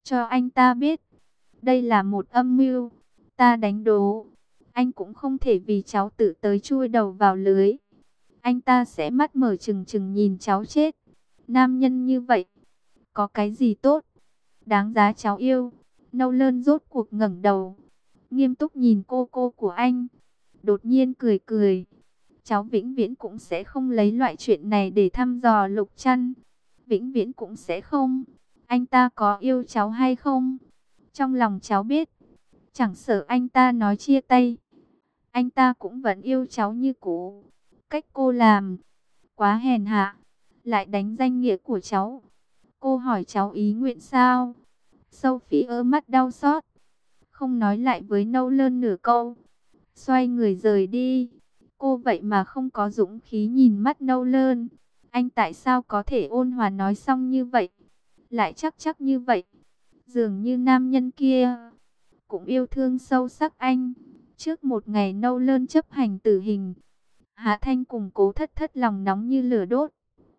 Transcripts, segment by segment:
cho anh ta biết. Đây là một âm mưu. Ta đánh đố, anh cũng không thể vì cháu tự tới chui đầu vào lưới. Anh ta sẽ mắt mở trừng trừng nhìn cháu chết. Nam nhân như vậy, có cái gì tốt, đáng giá cháu yêu. Nolan rốt cuộc ngẩng đầu, nghiêm túc nhìn cô của anh. Đột nhiên cười cười. Cháu vĩnh viễn cũng sẽ không lấy loại chuyện này để thăm dò Lục Trăn. Vĩnh viễn cũng sẽ không. Anh ta có yêu cháu hay không? Trong lòng cháu biết. Chẳng sợ anh ta nói chia tay, anh ta cũng vẫn yêu cháu như cũ. Cách cô làm quá hèn hạ, lại đánh danh nghĩa của cháu. Cô hỏi cháu ý nguyện sao? Sophie ơ mắt đau xót, không nói lại với Nolan nửa câu, xoay người rời đi. Cô vậy mà không có dũng khí nhìn mắt Nolan. Anh tại sao có thể ôn hòa nói xong như vậy, lại chắc như vậy? Dường như nam nhân kia cũng yêu thương sâu sắc anh. Trước một ngày Nolan chấp hành tử hình, Hạ Thanh cùng Cố Thất Thất lòng nóng như lửa đốt.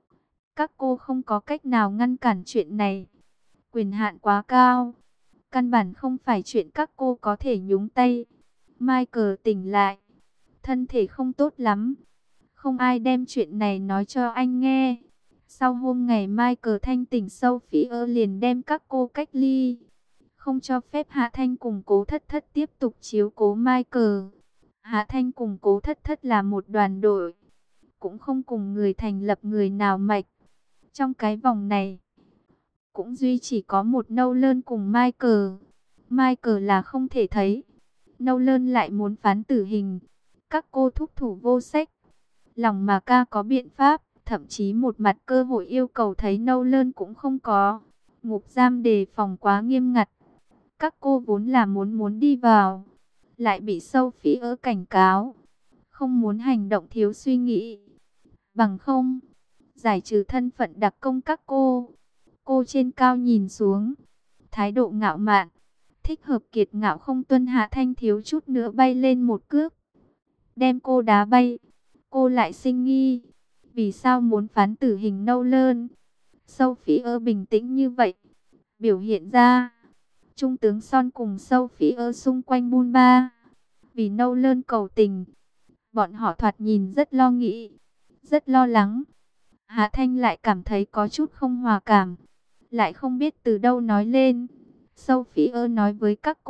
Các cô không có cách nào ngăn cản chuyện này. Quyền hạn quá cao, căn bản không phải chuyện các cô có thể nhúng tay. Michael tỉnh lại, thân thể không tốt lắm. Không ai đem chuyện này nói cho anh nghe. Sau hôm ngày Michael thanh tỉnh, Sophie liền đem các cô cách ly, không cho phép Hạ Thanh cùng Cố Thất Thất tiếp tục chiếu cố Michael. Hạ Thanh cùng Cố Thất Thất là một đoàn đội, cũng không cùng người thành lập người nào mạch. Trong cái vòng này, cũng duy chỉ có một Nolan cùng Michael. Michael là không thể thấy, Nolan lại muốn phán tử hình. Các cô thúc thủ vô sách. Lòng mà ca có biện pháp, thậm chí một mặt cơ hội yêu cầu thấy Nolan cũng không có. Ngục giam đề phòng quá nghiêm ngặt. Các cô vốn là muốn đi vào, lại bị Sophie cảnh cáo, không muốn hành động thiếu suy nghĩ. Bằng không, giải trừ thân phận đặc công các cô. Cô trên cao nhìn xuống, thái độ ngạo mạn, thích hợp kiệt ngạo không tuân. Hạ Thanh thiếu chút nữa bay lên một cước, đem cô đá bay. Cô lại sinh nghi, vì sao muốn phán tử hình Nolan? Sophie bình tĩnh như vậy, biểu hiện ra. Trung tướng Son cùng Sophie xung quanh bun ba, vì Nolan cầu tình. Bọn họ thoạt nhìn rất lo nghĩ, rất lo lắng. Hạ Thanh lại cảm thấy có chút không hòa cảm, lại không biết từ đâu nói lên. Sophie nói với các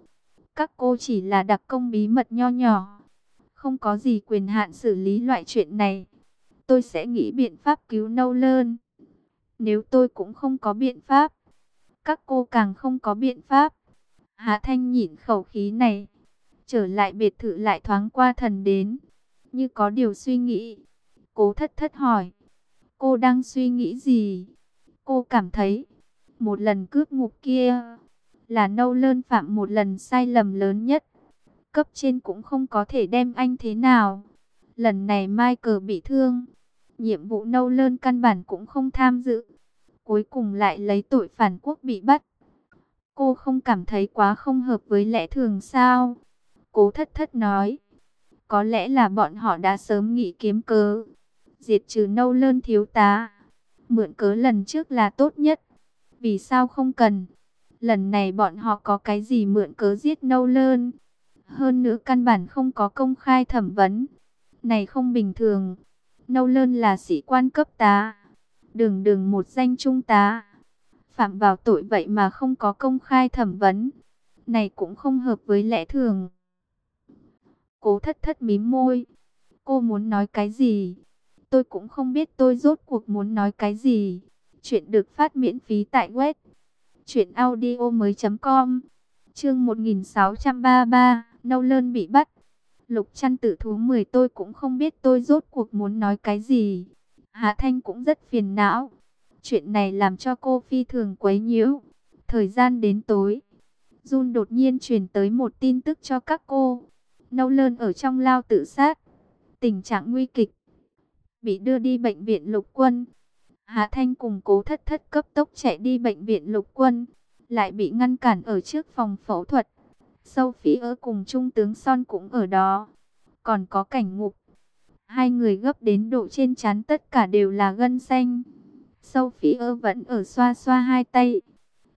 cô chỉ là đặc công bí mật nho nhỏ, không có gì quyền hạn xử lý loại chuyện này. Tôi sẽ nghĩ biện pháp cứu Nolan. Nếu tôi cũng không có biện pháp, các cô càng không có biện pháp. Hạ Thanh nhịn khẩu khí này, trở lại biệt thự lại thoáng qua thần đến, như có điều suy nghĩ. Cố Thất Thất hỏi, cô đang suy nghĩ gì? Cô cảm thấy, một lần cướp ngục kia là Nolan phạm một lần sai lầm lớn nhất. Cấp trên cũng không có thể đem anh thế nào. Lần này Michael bị thương, nhiệm vụ Nolan căn bản cũng không tham dự, cuối cùng lại lấy tội phản quốc bị bắt. Cô không cảm thấy quá không hợp với lẽ thường sao? Cố Thất Thất nói, có lẽ là bọn họ đã sớm nghĩ kiếm cớ diệt trừ Nolan thiếu tá. Mượn cớ lần trước là tốt nhất, vì sao không cần? Lần này bọn họ có cái gì mượn cớ giết Nolan? Hơn nữa căn bản không có công khai thẩm vấn. Này không bình thường. Nolan là sĩ quan cấp tá, đường một danh trung tá, phạm vào tội vậy mà không có công khai thẩm vấn. Này cũng không hợp với lẽ thường. Cố Thất Thất mím môi. Cô muốn nói cái gì? Tôi cũng không biết tôi rốt cuộc muốn nói cái gì. Chuyện được phát miễn phí tại web truyệnaudiomoi.com. Chương 1633, Nolan bị bắt. Lục Trăn tự thú 10. Tôi cũng không biết tôi rốt cuộc muốn nói cái gì. Hạ Thanh cũng rất phiền não. Chuyện này làm cho cô phi thường quấy nhiễu. Thời gian đến tối, Jun đột nhiên truyền tới một tin tức cho các cô. Nolan ở trong lao tự sát, tình trạng nguy kịch, bị đưa đi bệnh viện Lục Quân. Hạ Thanh cùng Cố Thất Thất cấp tốc chạy đi bệnh viện Lục Quân, lại bị ngăn cản ở trước phòng phẫu thuật. Sophie cùng Trung tướng Son cũng ở đó, còn có Cảnh Ngục. Hai người gấp đến độ trên trán tất cả đều là gân xanh. Sophie vẫn ở xoa xoa hai tay.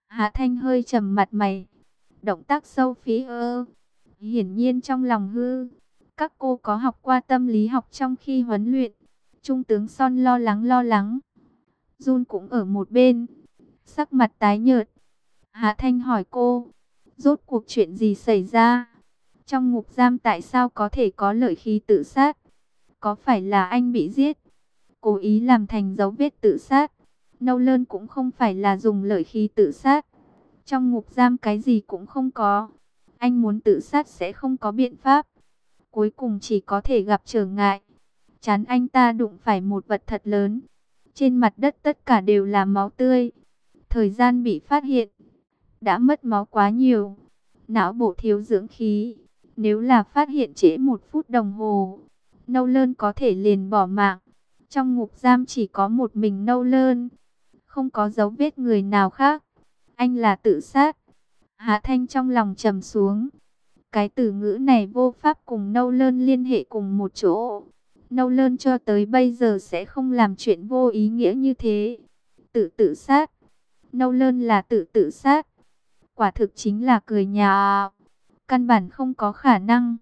Hạ Thanh hơi trầm mặt mày. Động tác Sophie hiển nhiên trong lòng hư. Các cô có học qua tâm lý học trong khi huấn luyện. Trung tướng Son lo lắng. Jun cũng ở một bên, sắc mặt tái nhợt. Hạ Thanh hỏi cô, rốt cuộc chuyện gì xảy ra? Trong ngục giam tại sao có thể có lợi khí tự sát? Có phải là anh bị giết, cố ý làm thành dấu vết tự sát? Nolan cũng không phải là dùng lợi khí tự sát. Trong ngục giam cái gì cũng không có. Anh muốn tự sát sẽ không có biện pháp. Cuối cùng chỉ có thể gặp trở ngại. Chán anh ta đụng phải một vật thật lớn. Trên mặt đất tất cả đều là máu tươi. Thời gian bị phát hiện, đã mất máu quá nhiều. Não bộ thiếu dưỡng khí. Nếu là phát hiện trễ 1 phút đồng hồ, Nolan có thể liền bỏ mạng. Trong ngục giam chỉ có một mình Nolan, không có dấu vết người nào khác. Anh là tự sát. Hạ Thanh trong lòng trầm xuống. Cái từ ngữ này vô pháp cùng Nolan liên hệ cùng một chỗ. Nolan cho tới bây giờ sẽ không làm chuyện vô ý nghĩa như thế. Tự sát. Nolan là tự sát. Quả thực chính là cười nhạo. Căn bản không có khả năng.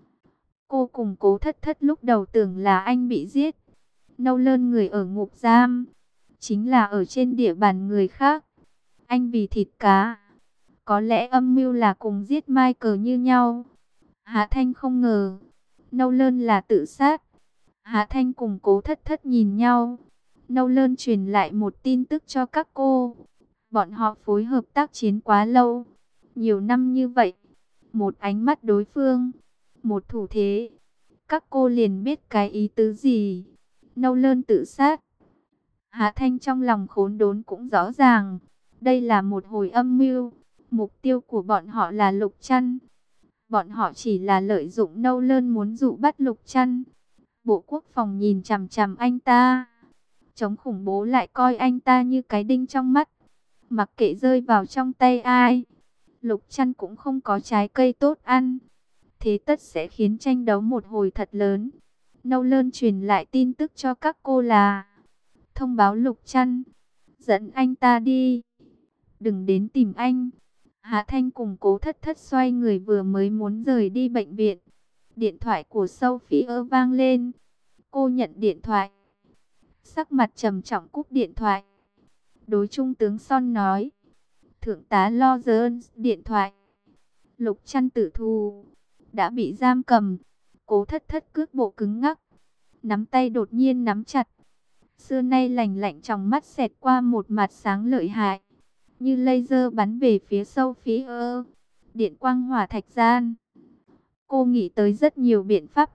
Cô cùng Cố Thất Thất lúc đầu tưởng là anh bị giết. Nolan người ở ngục giam, chính là ở trên địa bàn người khác. Anh vì thịt cá. Có lẽ âm mưu là cùng giết Michael như nhau. Hạ Thanh không ngờ Nolan là tự sát. Hạ Thanh cùng Cố Thất Thất nhìn nhau. Nolan truyền lại một tin tức cho các cô. Bọn họ phối hợp tác chiến quá lâu, nhiều năm như vậy. Một ánh mắt đối phương, một thủ thế, các cô liền biết cái ý tứ gì. Nolan tự sát. Hạ Thanh trong lòng khốn đốn cũng rõ ràng. Đây là một hồi âm mưu. Mục tiêu của bọn họ là Lục Trăn. Bọn họ chỉ là lợi dụng Nolan muốn dụ bắt Lục Trăn. Bộ Quốc phòng nhìn chằm chằm anh ta. Chống khủng bố lại coi anh ta như cái đinh trong mắt. Mặc kệ rơi vào trong tay ai, Lục Trăn cũng không có trái cây tốt ăn. Thế tất sẽ khiến tranh đấu một hồi thật lớn. Nolan truyền lại tin tức cho các cô là thông báo Lục Trăn, dẫn anh ta đi, đừng đến tìm anh. Hạ Thanh cùng Cố Thất Thất xoay người vừa mới muốn rời đi bệnh viện. Điện thoại của Sophie vang lên. Cô nhận điện thoại, sắc mặt trầm trọng cúp điện thoại. Đối Trung tướng Son nói, Thượng tá Lawrence điện thoại. Lục Trăn tử thù, đã bị giam cầm. Cố Thất Thất cước bộ cứng ngắc, nắm tay đột nhiên nắm chặt. Xưa nay lành lạnh trong mắt xẹt qua một mặt sáng lợi hại, như laser bắn về phía Sophie. Điện quang hỏa thạch gian. Cô nghĩ tới rất nhiều biện pháp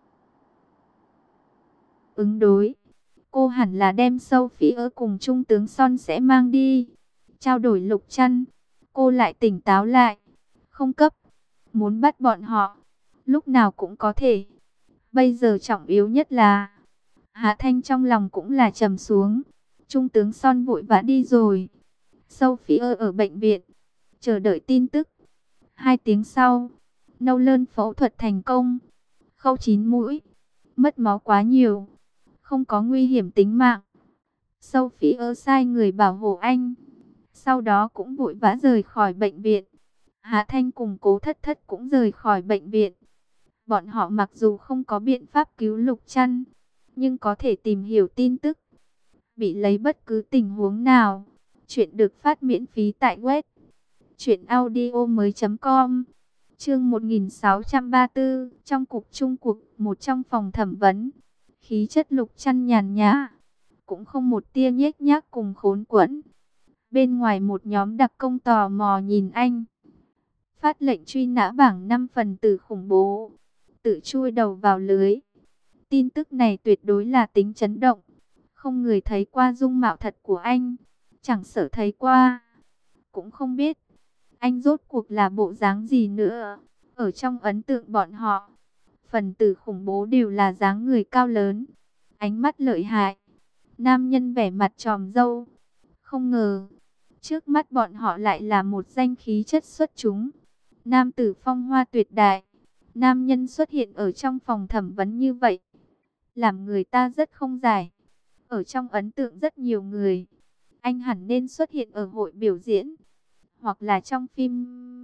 ứng đối. Cô hẳn là đem Sophie cùng Trung tướng Son sẽ mang đi, trao đổi Lục Trăn. Cô lại tỉnh táo lại. Không cấp, muốn bắt bọn họ, lúc nào cũng có thể. Bây giờ trọng yếu nhất là... Hạ Thanh trong lòng cũng là trầm xuống. Trung tướng Son vội vã đi rồi. Sophie ở bệnh viện, chờ đợi tin tức. 2 tiếng sau, Nolan phẫu thuật thành công. Khâu 9 mũi, mất máu quá nhiều, không có nguy hiểm tính mạng. Sophie sai người bảo hộ anh, sau đó cũng vội vã rời khỏi bệnh viện. Hạ Thanh cùng Cố Thất Thất cũng rời khỏi bệnh viện. Bọn họ mặc dù không có biện pháp cứu Lục Trăn, nhưng có thể tìm hiểu tin tức, bị lấy bất cứ tình huống nào. Chuyện được phát miễn phí tại web truyệnaudiomoi.com. Chương 1634, trong cục chung cuộc, một trong phòng thẩm vấn. Khí chất Lục Trăn nhàn nhã, cũng không một tia nhếch nhác cùng khốn quẫn. Bên ngoài một nhóm đặc công tò mò nhìn anh. Phát lệnh truy nã bảng 5 phần tử khủng bố, tự chui đầu vào lưới. Tin tức này tuyệt đối là tính chấn động. Không người thấy qua dung mạo thật của anh, chẳng sợ thấy qua, cũng không biết anh rốt cuộc là bộ dáng gì nữa. Ở trong ấn tượng bọn họ, phần tử khủng bố đều là dáng người cao lớn, ánh mắt lợi hại, nam nhân vẻ mặt tròm râu. Không ngờ, trước mắt bọn họ lại là một danh khí chất xuất chúng, nam tử phong hoa tuyệt đại. Nam nhân xuất hiện ở trong phòng thẩm vấn như vậy, làm người ta rất không giải. Ở trong ấn tượng rất nhiều người, anh hẳn nên xuất hiện ở hội biểu diễn. hoặc là trong phim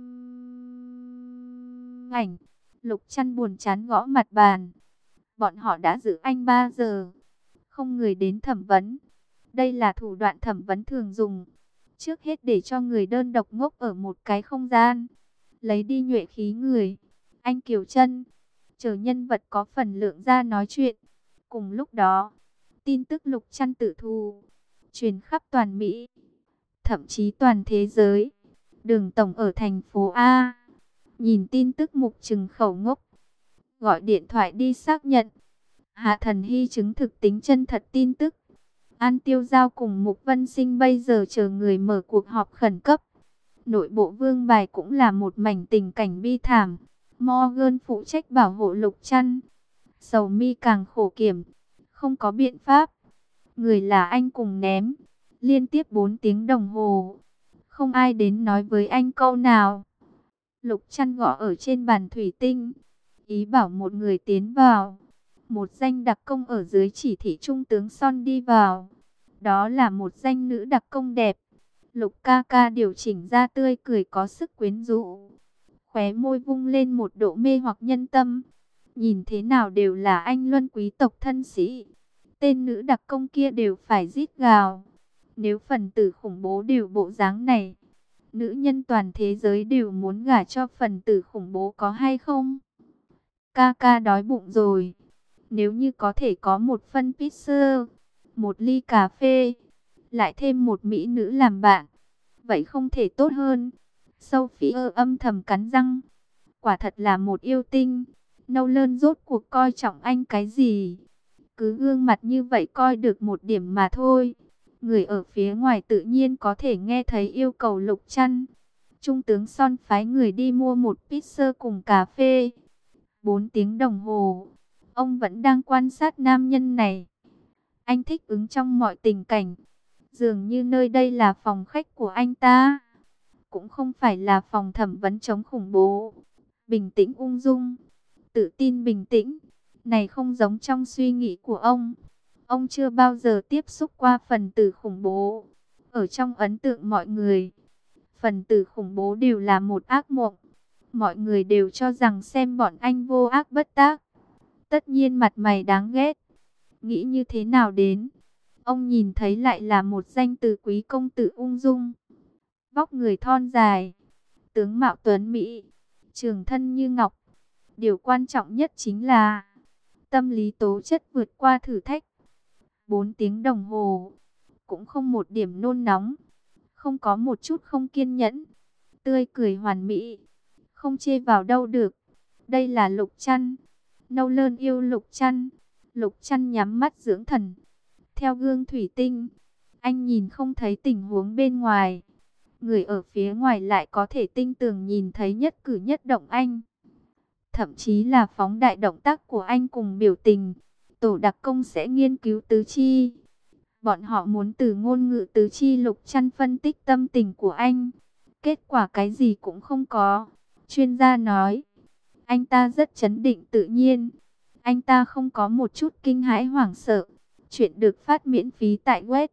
ảnh. Lục Trăn buồn chán gõ mặt bàn. Bọn họ đã giữ anh 3 giờ, không người đến thẩm vấn. Đây là thủ đoạn thẩm vấn thường dùng. Trước hết để cho người đơn độc ngốc ở một cái không gian, lấy đi nhuệ khí người. Anh Kiều Trân chờ nhân vật có phần lượng ra nói chuyện. Cùng lúc đó, tin tức Lục Trăn tử thù truyền khắp toàn Mỹ, thậm chí toàn thế giới. Đường Tổng ở thành phố A nhìn tin tức mục trừng khẩu ngốc, gọi điện thoại đi xác nhận. Hạ Thần Hy chứng thực tính chân thật tin tức. An Tiêu Giao cùng Mục Vân Sinh bây giờ chờ người mở cuộc họp khẩn cấp. Nội bộ Vương Bài cũng là một mảnh tình cảnh bi thảm. Morgan phụ trách bảo hộ Lục Trăn, Sầu Mi càng khổ kiểm, không có biện pháp. Người là anh cùng ném, liên tiếp 4 tiếng đồng hồ, không ai đến nói với anh câu nào. Lục Trăn gõ ở trên bàn thủy tinh, ý bảo một người tiến vào. Một danh đặc công ở dưới chỉ thị trung tướng Son đi vào. Đó là một danh nữ đặc công đẹp. Lục ca ca điều chỉnh ra tươi cười có sức quyến rũ, khóe môi vung lên một độ mê hoặc nhân tâm. Nhìn thế nào đều là anh luân quý tộc thân sĩ. Tên nữ đặc công kia đều phải rít gào. Nếu phần tử khủng bố đều bộ dáng này, nữ nhân toàn thế giới đều muốn gả cho phần tử khủng bố có hay không? Ca ca đói bụng rồi. Nếu như có thể có một phân pizza, một ly cà phê, lại thêm một mỹ nữ làm bạn, vậy không thể tốt hơn. Sophie âm thầm cắn răng. Quả thật là một yêu tinh. Nolan rốt cuộc coi trọng anh cái gì? Cứ gương mặt như vậy coi được một điểm mà thôi. Người ở phía ngoài tự nhiên có thể nghe thấy yêu cầu Lục Trăn. Trung tướng Son phái người đi mua một pizza cùng cà phê. 4 tiếng đồng hồ, ông vẫn đang quan sát nam nhân này. Anh thích ứng trong mọi tình cảnh. Dường như nơi đây là phòng khách của anh ta, cũng không phải là phòng thẩm vấn chống khủng bố. Bình tĩnh ung dung, tự tin bình tĩnh, này không giống trong suy nghĩ của ông. Ông chưa bao giờ tiếp xúc qua phần tử khủng bố. Ở trong ấn tượng mọi người, phần tử khủng bố đều là một ác mộng. Mọi người đều cho rằng xem bọn anh vô ác bất tác, tất nhiên mặt mày đáng ghét. Nghĩ như thế nào đến, ông nhìn thấy lại là một danh từ quý công tử ung dung, vóc người thon dài, tướng mạo tuấn mỹ, trường thân như ngọc. Điều quan trọng nhất chính là tâm lý tố chất vượt qua thử thách. 4 tiếng đồng hồ, cũng không một điểm nôn nóng, không có một chút không kiên nhẫn, tươi cười hoàn mỹ, không chê vào đâu được. Đây là Lục Trăn. Nolan yêu Lục Trăn. Lục Trăn nhắm mắt dưỡng thần. Theo gương thủy tinh, anh nhìn không thấy tình huống bên ngoài. Người ở phía ngoài lại có thể tinh tường nhìn thấy nhất cử nhất động anh. Thậm chí là phóng đại động tác của anh cùng biểu tình. Tổ đặc công sẽ nghiên cứu tứ chi. Bọn họ muốn từ ngôn ngữ tứ chi Lục Trăn phân tích tâm tình của anh. Kết quả cái gì cũng không có. Chuyên gia nói, anh ta rất trấn định tự nhiên. Anh ta không có một chút kinh hãi hoảng sợ. Chuyện được phát miễn phí tại web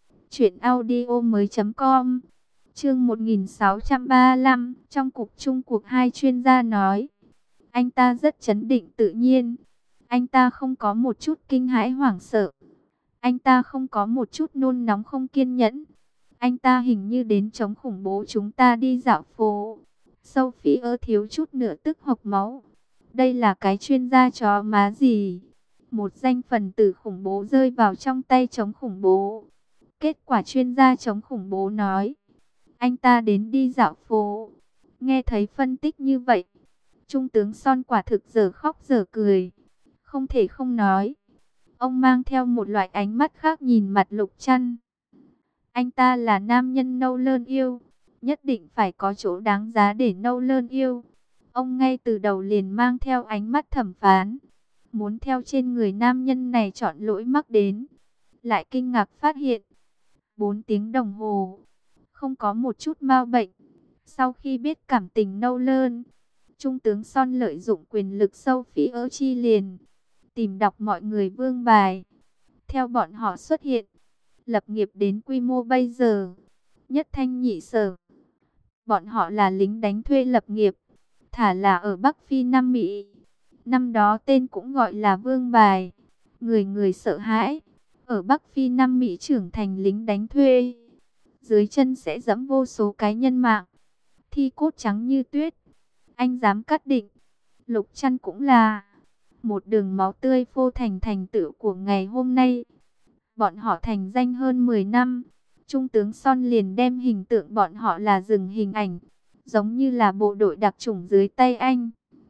truyệnaudiomoi.com. Chương 1635, trong cuộc chung cuộc hai chuyên gia nói, anh ta rất trấn định tự nhiên. Anh ta không có một chút kinh hãi hoảng sợ. Anh ta không có một chút nôn nóng không kiên nhẫn. Anh ta hình như đến chống khủng bố chúng ta đi dạo phố. Sophie thiếu chút nữa tức hộc máu. Đây là cái chuyên gia chó má gì? Một danh phần tử khủng bố rơi vào trong tay chống khủng bố. Kết quả chuyên gia chống khủng bố nói, anh ta đến đi dạo phố. Nghe thấy phân tích như vậy, Trung tướng Son quả thực giờ khóc giờ cười. Không thể không nói, ông mang theo một loại ánh mắt khác nhìn mặt Lục Trăn. Anh ta là nam nhân Nolan yêu, nhất định phải có chỗ đáng giá để Nolan yêu. Ông ngay từ đầu liền mang theo ánh mắt thẩm phán, muốn theo trên người nam nhân này chọn lỗi mắc đến. Lại kinh ngạc phát hiện, 4 tiếng đồng hồ, không có một chút ma bệnh. Sau khi biết cảm tình Nolan, Trung tướng Son lợi dụng quyền lực Sophie chi liền tìm đọc mọi người vương bài. Theo bọn họ xuất hiện, lập nghiệp đến quy mô bây giờ, nhất thanh nhị sở, Bọn họ là lính đánh thuê lập nghiệp, thả là ở Bắc Phi Nam Mỹ. Năm đó tên cũng gọi là Vương Bài, người người sợ hãi. Ở Bắc Phi Nam Mỹ trưởng thành lính đánh thuê, dưới chân sẽ dẫm vô số cái nhân mạng, thi cốt trắng như tuyết. Anh dám cắt định, Lục Trăn cũng là một đường máu tươi phô thành thành tựu của ngày hôm nay. Bọn họ thành danh hơn 10 năm. Trung tướng Son liền đem hình tượng bọn họ là rừng hình ảnh, giống như là bộ đội đặc chủng dưới tay anh.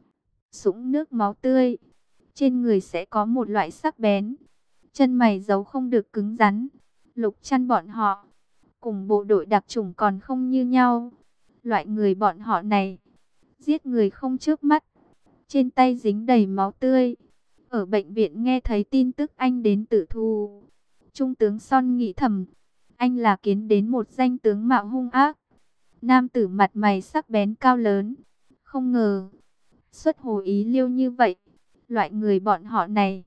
Sũng nước máu tươi, trên người sẽ có một loại sắc bén, chân mày giấu không được cứng rắn. Lục Trăn bọn họ cùng bộ đội đặc chủng còn không như nhau. Loại người bọn họ này giết người không chớp mắt, trên tay dính đầy máu tươi. Ở bệnh viện nghe thấy tin tức anh đến tử thù, Trung tướng Son nghĩ thầm, anh là kiến đến một danh tướng mạo hung ác, nam tử mặt mày sắc bén cao lớn. Không ngờ xuất hồ ý liêu như vậy. Loại người bọn họ này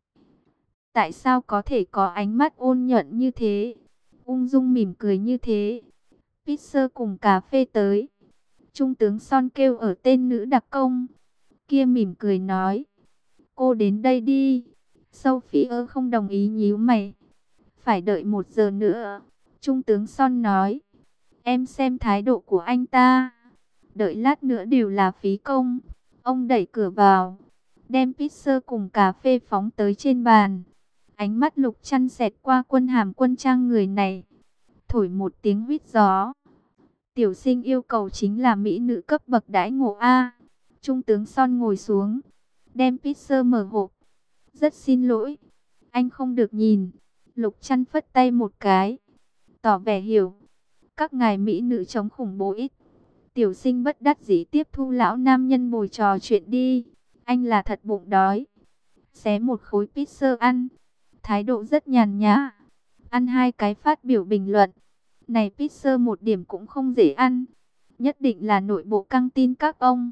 tại sao có thể có ánh mắt ôn nhuận như thế, ung dung mỉm cười như thế. Pizza cùng cà phê tới. Trung tướng Son kêu ở tên nữ đặc công kia, mỉm cười nói, cô đến đây đi. Sophie không đồng ý, nhíu mày. Phải đợi 1 giờ nữa. Trung tướng Son nói, em xem thái độ của anh ta, đợi lát nữa đều là phí công. Ông đẩy cửa vào, đem pizza cùng cà phê phóng tới trên bàn. Ánh mắt Lục Trăn xẹt qua quân hàm quân trang người này, thổi một tiếng huýt gió. Tiểu sinh yêu cầu chính là mỹ nữ cấp bậc đãi ngộ A. Trung tướng Son ngồi xuống, đem pizza mở hộp. Rất xin lỗi, anh không được nhìn. Lục Trăn phất tay một cái, tỏ vẻ hiểu. Các ngài mỹ nữ chống khủng bố ít. Tiểu sinh bất đắc dĩ tiếp thu lão nam nhân bồi trò chuyện đi. Anh là thật bụng đói. Xé một khối pizza ăn, thái độ rất nhàn nhã. Ăn 2 cái phát biểu bình luận, này pizza một điểm cũng không dễ ăn, nhất định là nội bộ căng tin các ông.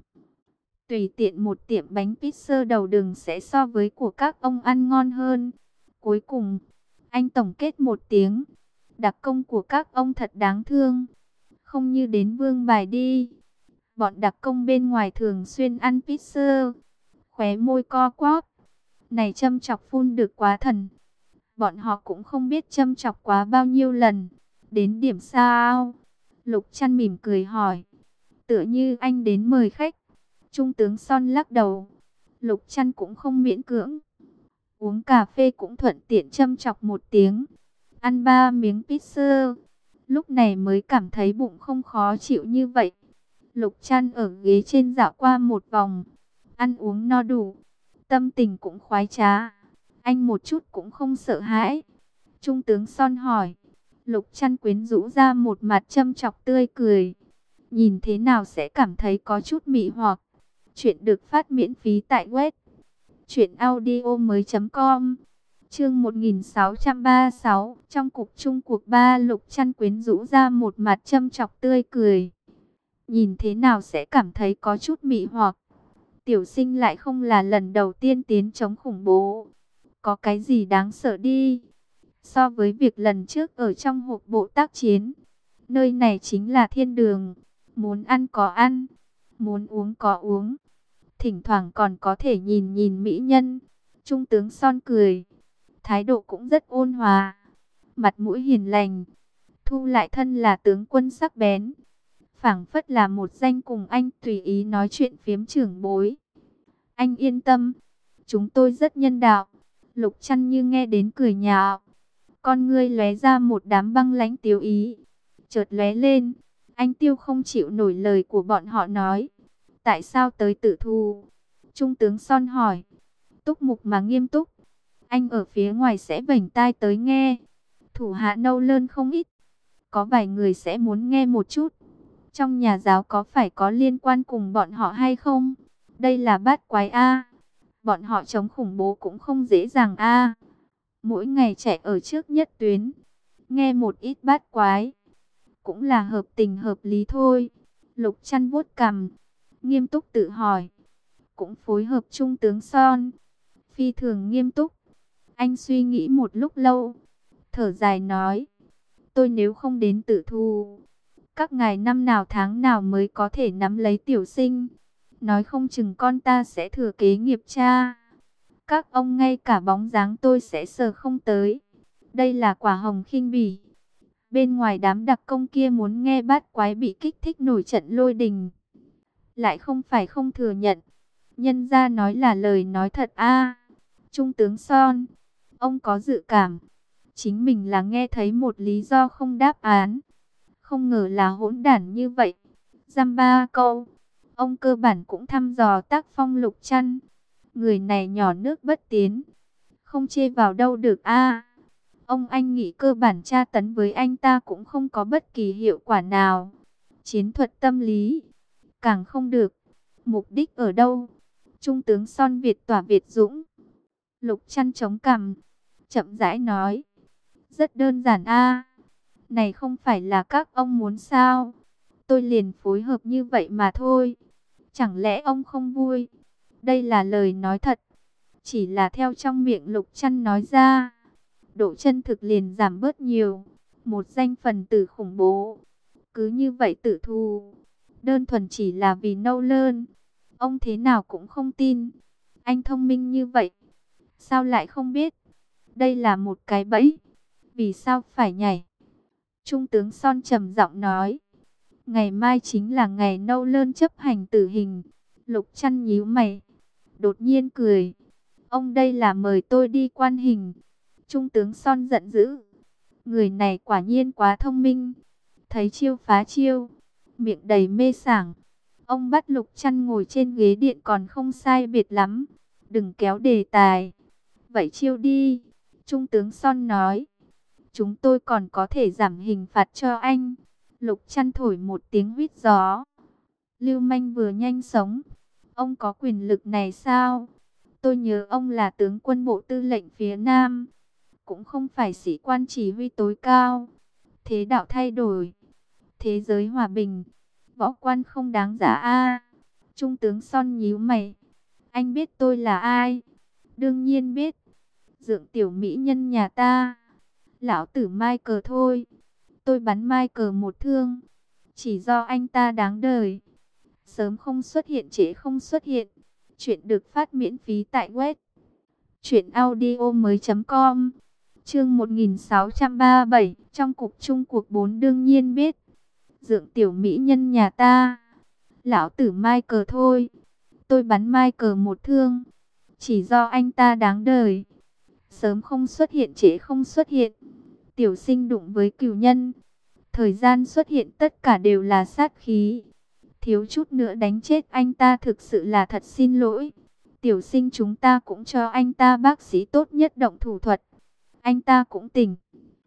Tùy tiện một tiệm bánh pizza đầu đường sẽ so với của các ông ăn ngon hơn. Cuối cùng, anh tổng kết một tiếng, đặc công của các ông thật đáng thương, không như đến Vương Bài đi. Bọn đặc công bên ngoài thường xuyên ăn pizza, khóe môi co quắp. Này châm chọc phun được quá thần. Bọn họ cũng không biết châm chọc quá bao nhiêu lần. Đến điểm sao? Lục Trăn mỉm cười hỏi. Tựa như anh đến mời khách. Trung tướng Son lắc đầu. Lục Trăn cũng không miễn cưỡng. Uống cà phê cũng thuận tiện châm chọc một tiếng. Ăn 3 miếng pizza, lúc này mới cảm thấy bụng không khó chịu như vậy. Lục Trăn ở ghế trên dạo qua một vòng, ăn uống no đủ, tâm tình cũng khoái trá. Anh một chút cũng không sợ hãi. Trung tướng Son hỏi. Lục Trăn quyến rũ ra một mặt châm chọc tươi cười. Nhìn thế nào sẽ cảm thấy có chút mị hoặc. Chuyện được phát miễn phí tại web truyệnaudiomoi.com. Chương 1636. Trong cục chung cuộc 3, Lục Trăn quyến rũ ra một mặt châm chọc tươi cười. Nhìn thế nào sẽ cảm thấy có chút mị hoặc. Tiểu sinh lại không là lần đầu tiên tiến chống khủng bố. Có cái gì đáng sợ đi. So với việc lần trước ở trong hộp bộ tác chiến, nơi này chính là thiên đường. Muốn ăn có ăn, muốn uống có uống. Thỉnh thoảng còn có thể nhìn nhìn mỹ nhân. Trung tướng Son cười, thái độ cũng rất ôn hòa, mặt mũi hiền lành. Thu lại thân là tướng quân sắc bén, phảng phất là một danh cùng anh tùy ý nói chuyện phiếm trưởng bối. Anh yên tâm, chúng tôi rất nhân đạo. Lục Trăn như nghe đến cười nhạo, con ngươi lóe ra một đám băng lãnh tiêu ý. Chợt lóe lên, anh Tiêu không chịu nổi lời của bọn họ nói. Tại sao tới tử thù? Trung tướng Son hỏi. Túc mục mà nghiêm túc. Anh ở phía ngoài sẽ vểnh tai tới nghe. Thủ hạ nâu lơn không ít, có vài người sẽ muốn nghe một chút. Trong nhà giáo có phải có liên quan cùng bọn họ hay không? Đây là bát quái A. Bọn họ chống khủng bố cũng không dễ dàng A. Mỗi ngày chạy ở trước nhất tuyến, nghe một ít bát quái, cũng là hợp tình hợp lý thôi. Lục Trăn vuốt cằm, nghiêm túc tự hỏi. Cũng phối hợp Trung tướng Son, phi thường nghiêm túc. Anh suy nghĩ một lúc lâu, thở dài nói. Tôi nếu không đến tử thù, Các ngài năm nào tháng nào mới có thể nắm lấy tiểu sinh? Nói không chừng con ta sẽ thừa kế nghiệp cha. Các ông ngay cả bóng dáng tôi sẽ sờ không tới. Đây là quả hồng khinh bỉ. Bên ngoài đám đặc công kia muốn nghe bát quái bị kích thích nổi trận lôi đình. Lại không phải không thừa nhận. Nhân gia nói là lời nói thật a. Trung tướng Son, ông có dự cảm. Chính mình là nghe thấy một lý do không đáp án. Không ngờ là hỗn đản như vậy. Dăm ba câu. Ông cơ bản cũng thăm dò tác phong Lục Trăn. Người này nhỏ nước bất tiến. Không chê vào đâu được a. Ông anh nghĩ cơ bản tra tấn với anh ta cũng không có bất kỳ hiệu quả nào. Chiến thuật tâm lý. Càng không được. Mục đích ở đâu? Trung tướng Son Việt tỏa Việt Dũng. Lục Trăn chống cằm. Chậm rãi nói. Rất đơn giản a. Này không phải là các ông muốn sao? Tôi liền phối hợp như vậy mà thôi. Chẳng lẽ ông không vui? Đây là lời nói thật. Chỉ là theo trong miệng Lục Trăn nói ra. Độ chân thực liền giảm bớt nhiều. Một danh phần tử khủng bố. Cứ như vậy tự thù. Đơn thuần chỉ là vì nâu lơn. Ông thế nào cũng không tin. Anh thông minh như vậy. Sao lại không biết? Đây là một cái bẫy. Vì sao phải nhảy? Trung tướng Son trầm giọng nói. Ngày mai chính là ngày nâu lơn chấp hành tử hình. Lục Trăn nhíu mày. Đột nhiên cười. Ông đây là mời tôi đi quan hình. Trung tướng Son giận dữ. Người này quả nhiên quá thông minh. Thấy chiêu phá chiêu. Miệng đầy mê sảng. Ông bắt Lục Trăn ngồi trên ghế điện còn không sai biệt lắm. Đừng kéo đề tài. Vậy chiêu đi. Trung tướng Son nói. Chúng tôi còn có thể giảm hình phạt cho anh. Lục Trăn thổi một tiếng huýt gió. Lưu manh vừa nhanh sống. Ông có quyền lực này sao? Tôi nhớ ông là tướng quân bộ tư lệnh phía Nam. Cũng không phải sĩ quan chỉ huy tối cao. Thế đạo thay đổi. Thế giới hòa bình. Võ quan không đáng giá a. Trung tướng Son nhíu mày. Anh biết tôi là ai? Đương nhiên biết. Dượng tiểu mỹ nhân nhà ta. Lão tử Michael thôi. Tôi bắn Michael một thương. Chỉ do anh ta đáng đời. Sớm không xuất hiện trễ không xuất hiện. Chuyện được phát miễn phí tại web truyệnaudiomoi.com. Chương 1637. Trong cục chung cuộc 4 đương nhiên biết. Dượng tiểu mỹ nhân nhà ta. Lão tử Michael thôi. Tôi bắn Michael một thương. Chỉ do anh ta đáng đời. Sớm không xuất hiện trễ không xuất hiện. Tiểu sinh đụng với cửu nhân. Thời gian xuất hiện tất cả đều là sát khí. Thiếu chút nữa đánh chết anh ta, thực sự là thật xin lỗi. Tiểu sinh chúng ta cũng cho anh ta bác sĩ tốt nhất động thủ thuật. Anh ta cũng tỉnh.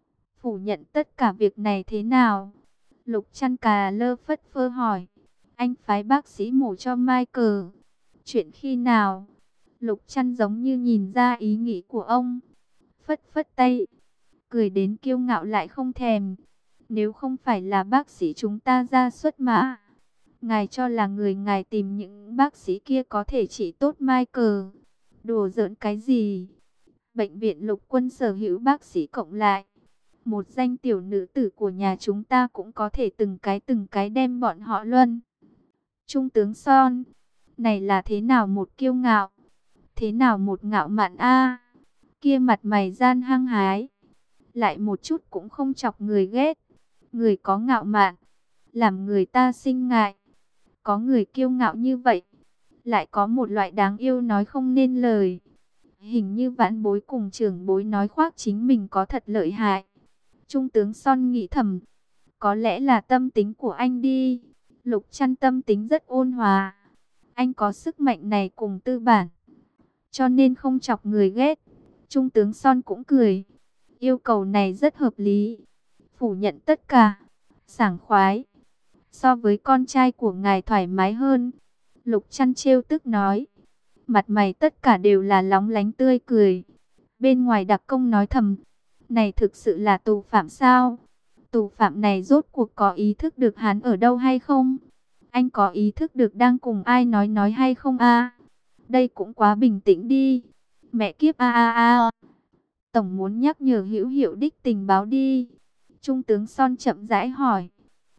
Phủ nhận tất cả việc này thế nào? Lục Trăn cà lơ phất phơ hỏi. Anh phái bác sĩ mổ cho Michael. Chuyện khi nào? Lục Trăn giống như nhìn ra ý nghĩ của ông. Phất phất tay. Cười đến kiêu ngạo lại không thèm. Nếu không phải là bác sĩ chúng ta ra xuất mã. Ngài cho là người ngài tìm những bác sĩ kia có thể trị tốt Michael. Đùa giỡn cái gì? Bệnh viện Lục Quân sở hữu bác sĩ cộng lại. Một danh tiểu nữ tử của nhà chúng ta cũng có thể từng cái đem bọn họ luân. Trung tướng Son. Này là thế nào một kiêu ngạo? Thế nào một ngạo mạn a? Kia mặt mày gian hăng hái. Lại một chút cũng không chọc người ghét. Người có ngạo mạn. Làm người ta sinh ngại. Có người kiêu ngạo như vậy. Lại có một loại đáng yêu nói không nên lời. Hình như vãn bối cùng trưởng bối nói khoác chính mình có thật lợi hại. Trung tướng Son nghĩ thầm. Có lẽ là tâm tính của anh đi. Lục Trăn tâm tính rất ôn hòa. Anh có sức mạnh này cùng tư bản. Cho nên không chọc người ghét. Trung tướng Son cũng cười. Yêu cầu này rất hợp lý. Phủ nhận tất cả. Sảng khoái. So với con trai của ngài thoải mái hơn. Lục Trăn trêu tức nói. Mặt mày tất cả đều là lóng lánh tươi cười. Bên ngoài đặc công nói thầm. Này thực sự là tù phạm sao? Tù phạm này rốt cuộc có ý thức được hắn ở đâu hay không? Anh có ý thức được đang cùng ai nói hay không a? Đây cũng quá bình tĩnh đi. Mẹ kiếp a a a. Tổng muốn nhắc nhở hữu hiệu đích tình báo đi. Trung tướng Son chậm rãi hỏi.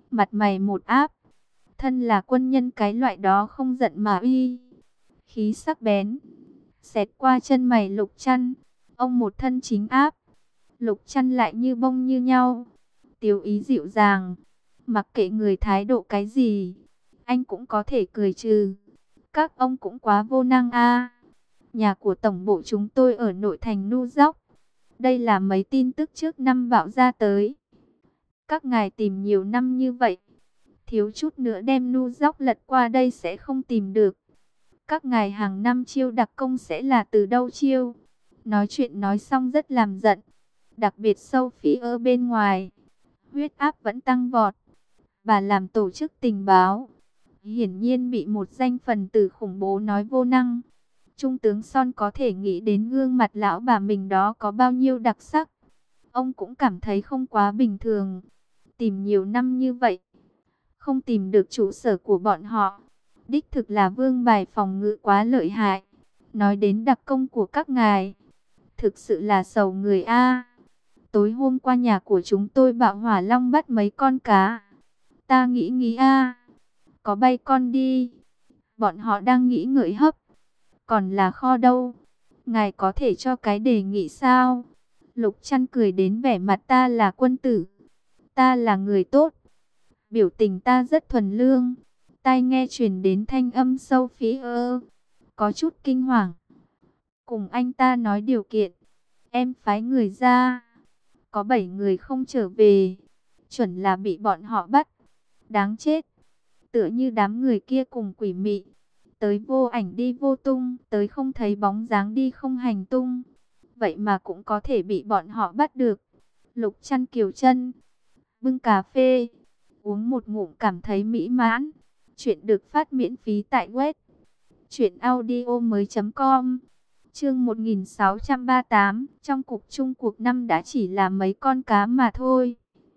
mặt mày một áp. Thân là quân nhân cái loại đó không giận mà uy. Khí sắc bén. Xẹt qua chân mày Lục Trăn. Ông một thân chính áp. Lục Trăn lại như bông như nhau. Tiếu ý dịu dàng. Mặc kệ người thái độ cái gì, anh cũng có thể cười trừ. Các ông cũng quá vô năng a. Nhà của tổng bộ chúng tôi ở nội thành Nu Dóc. Đây là mấy tin tức trước năm bão ra tới. Các ngài tìm nhiều năm như vậy, thiếu chút nữa đem Nu Dóc lật qua đây sẽ không tìm được. Các ngài hàng năm chiêu đặc công sẽ là từ đâu chiêu? Nói chuyện nói xong rất làm giận. Đặc biệt Sophie ở bên ngoài, huyết áp vẫn tăng vọt. Bà làm tổ chức tình báo, hiển nhiên bị một danh phần tử khủng bố nói vô năng. Trung tướng Son có thể nghĩ đến gương mặt lão bà mình đó có bao nhiêu đặc sắc. Ông cũng cảm thấy không quá bình thường. Tìm nhiều năm như vậy, không tìm được trụ sở của bọn họ. Đích thực là vương bài phòng ngự quá lợi hại. Nói đến đặc công của các ngài, thực sự là sầu người a. Tối hôm qua nhà của chúng tôi bạo hỏa long bắt mấy con cá. Ta nghĩ a, có bay con đi. Bọn họ đang nghĩ ngợi hấp. Còn là kho đâu? Ngài có thể cho cái đề nghị sao? Lục Trăn cười đến vẻ mặt ta là quân tử. Ta là người tốt. Biểu tình ta rất thuần lương. Tai nghe truyền đến thanh âm Sophie có chút kinh hoàng. Cùng anh ta nói điều kiện. Em phái người ra. Có 7 người không trở về. Chuẩn là bị bọn họ bắt. Đáng chết. Tựa như đám người kia cùng quỷ mị. Tới vô ảnh đi vô tung. Tới không thấy bóng dáng đi không hành tung. Vậy mà cũng có thể bị bọn họ bắt được. Lục Trăn kiều chân. Bưng cà phê. Uống một ngụm cảm thấy mỹ mãn. Chuyện được phát miễn phí tại web truyệnaudiomoi.com. Chương 1638, trong cục chung cuộc năm đã chỉ là mấy con cá mà thôi.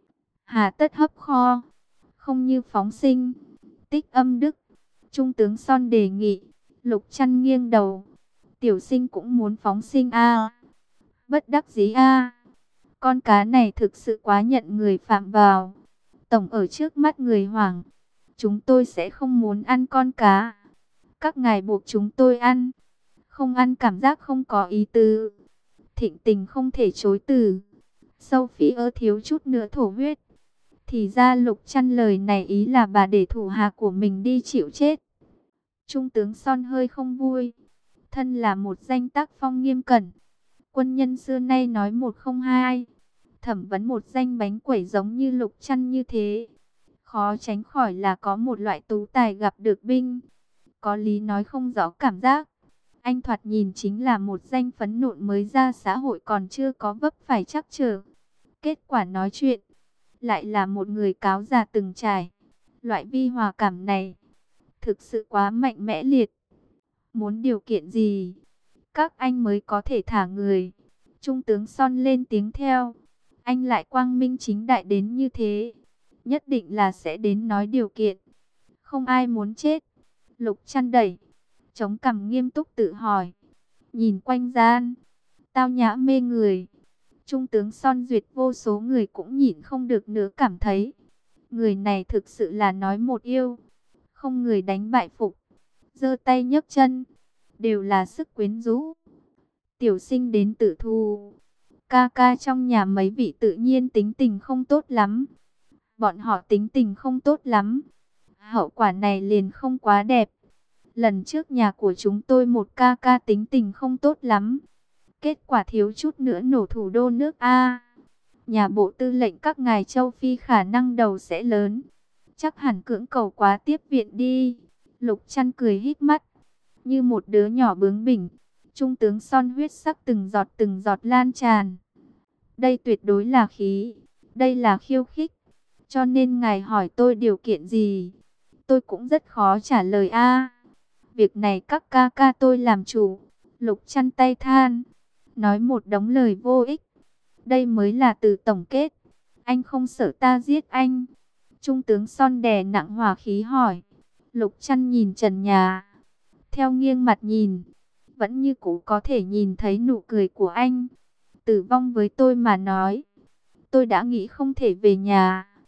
Hà tất hấp kho, không như phóng sinh. Tích âm đức. Trung tướng Son đề nghị. Lục Trăn nghiêng đầu. Tiểu sinh cũng muốn phóng sinh a. Bất đắc dĩ a. Con cá này thực sự quá nhận người phạm vào. Tổng ở trước mắt người hoảng. Chúng tôi sẽ không muốn ăn con cá. Các ngài buộc chúng tôi ăn. Không ăn cảm giác không có ý tứ. Thịnh tình không thể chối từ. Sophie thiếu chút nữa thổ huyết. Thì ra Lục Trăn lời này ý là bà để thủ hạ của mình đi chịu chết. Trung tướng Son hơi không vui. Thân là một danh tác phong nghiêm cẩn. Quân nhân xưa nay nói một không hai. Thẩm vấn một danh bánh quẩy giống như Lục Trăn như thế, khó tránh khỏi là có một loại tú tài gặp được binh. Có lý nói không rõ cảm giác. Anh thoạt nhìn chính là một danh phấn nộn mới ra xã hội còn chưa có vấp phải trắc trở. Kết quả nói chuyện, lại là một người cáo già từng trải. Loại vi hòa cảm này, thực sự quá mạnh mẽ liệt. Muốn điều kiện gì, các anh mới có thể thả người. Trung tướng Son lên tiếng theo. Anh lại quang minh chính đại đến như thế, nhất định là sẽ đến nói điều kiện. Không ai muốn chết. Lục Trăn đẩy chống cằm nghiêm túc tự hỏi. Nhìn quanh gian, tao nhã mê người. Trung tướng Son duyệt vô số người cũng nhìn không được nữa, cảm thấy người này thực sự là nói một yêu, không người đánh bại phục. Giơ tay nhấc chân, đều là sức quyến rũ. Tiểu sinh đến tự thù. Ca ca trong nhà mấy vị tự nhiên tính tình không tốt lắm. Bọn họ tính tình không tốt lắm. Hậu quả này liền không quá đẹp. Lần trước nhà của chúng tôi một ca ca tính tình không tốt lắm. Kết quả thiếu chút nữa nổ thủ đô nước A. Nhà bộ tư lệnh các ngài châu Phi khả năng đầu sẽ lớn. Chắc hẳn cưỡng cầu quá tiếp viện đi. Lục Trăn cười híp mắt, như một đứa nhỏ bướng bỉnh. Trung tướng Son huyết sắc từng giọt lan tràn. Đây tuyệt đối là khí. Đây là khiêu khích. Cho nên ngài hỏi tôi điều kiện gì, tôi cũng rất khó trả lời a. Việc này các ca ca tôi làm chủ. Lục Trăn tay than, nói một đống lời vô ích. Đây mới là từ tổng kết. Anh không sợ ta giết anh? Trung tướng Son đè nặng hỏa khí hỏi. Lục Trăn nhìn trần nhà, theo nghiêng mặt nhìn, vẫn như cũ có thể nhìn thấy nụ cười của anh. Tử vong với tôi mà nói, tôi đã nghĩ không thể về nhà.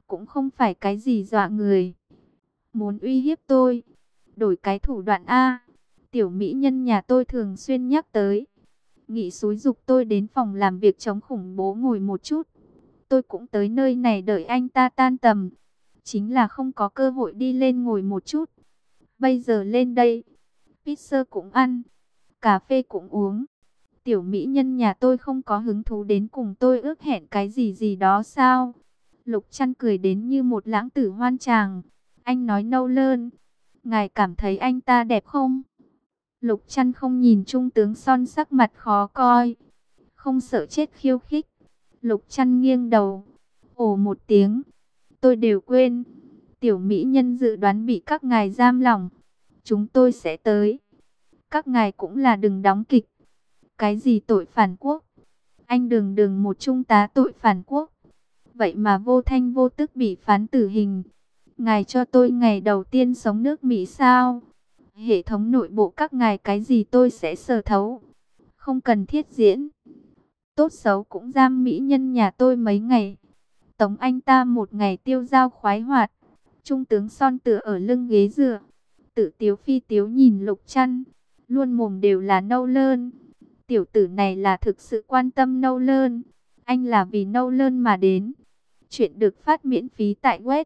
cũng không phải cái gì dọa người. Muốn uy hiếp tôi, đổi cái thủ đoạn A. Tiểu mỹ nhân nhà tôi thường xuyên nhắc tới. Nghị xúi giục tôi đến phòng làm việc chống khủng bố ngồi một chút. Tôi cũng tới nơi này đợi anh ta tan tầm. Chính là không có cơ hội đi lên ngồi một chút. Bây giờ lên đây, pizza cũng ăn, cà phê cũng uống. Tiểu mỹ nhân nhà tôi không có hứng thú đến cùng tôi ước hẹn cái gì gì đó sao? Lục Trăn cười đến như một lãng tử hoan tràng. Anh nói nâu lơn, ngài cảm thấy anh ta đẹp không? Lục Trăn không nhìn trung tướng Son sắc mặt khó coi, không sợ chết khiêu khích. Lục Trăn nghiêng đầu, ồ một tiếng, tôi đều quên. Tiểu mỹ nhân dự đoán bị các ngài giam lỏng, chúng tôi sẽ tới. Các ngài cũng là đừng đóng kịch. Cái gì tội phản quốc? Anh đường đường một trung tá tội phản quốc, vậy mà vô thanh vô tức bị phán tử hình. Ngài cho tôi ngày đầu tiên sống nước Mỹ sao? Hệ thống nội bộ các ngài cái gì tôi sẽ sờ thấu. Không cần thiết diễn. Tốt xấu cũng giam mỹ nhân nhà tôi mấy ngày. Tống anh ta một ngày tiêu dao khoái hoạt. Trung tướng Son tựa ở lưng ghế dựa, tự tiếu phi tiếu nhìn Lục Trăn, luôn mồm đều là nâu lơn. Tiểu tử này là thực sự quan tâm nâu lơn. Anh là vì nâu lơn mà đến. Chuyện được phát miễn phí tại web